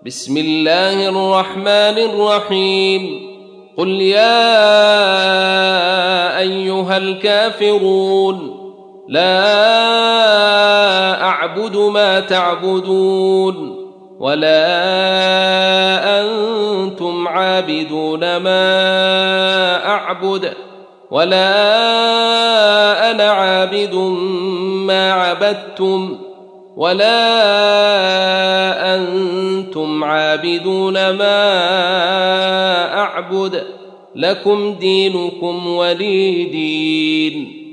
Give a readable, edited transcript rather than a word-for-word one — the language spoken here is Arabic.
بسم الله الرحمن الرحيم قل يا أيها الكافرون لا أعبد ما تعبدون ولا أنتم عابدون ما أعبد ولا أنا عابد ما عبدتم ولا أنتم عابدون ما أعبد لكم دينكم ولي دين.